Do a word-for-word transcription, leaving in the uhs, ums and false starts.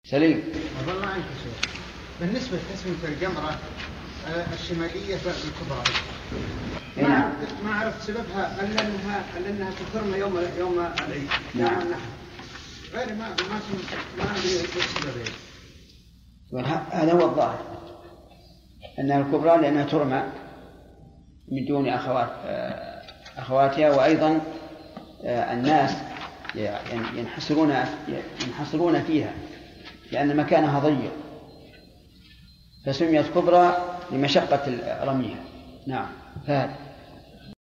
سليم. والله عنك شيء. بالنسبة لتسمية الجمرة الشمالية بالكبرى ما ما عرفت سببها الا انها الا انها تكرم يوم يوم العيد. نعم. غير ما ما ما ادري ايش السبب. هذا هو الظاهر انها الكبرى لانها ترمى من دون اخوات اخواتها، وايضا الناس ينحصرون ينحصرون فيها لان مكانها ضيق فسميت كبرى لمشقة رميها. نعم. فهذا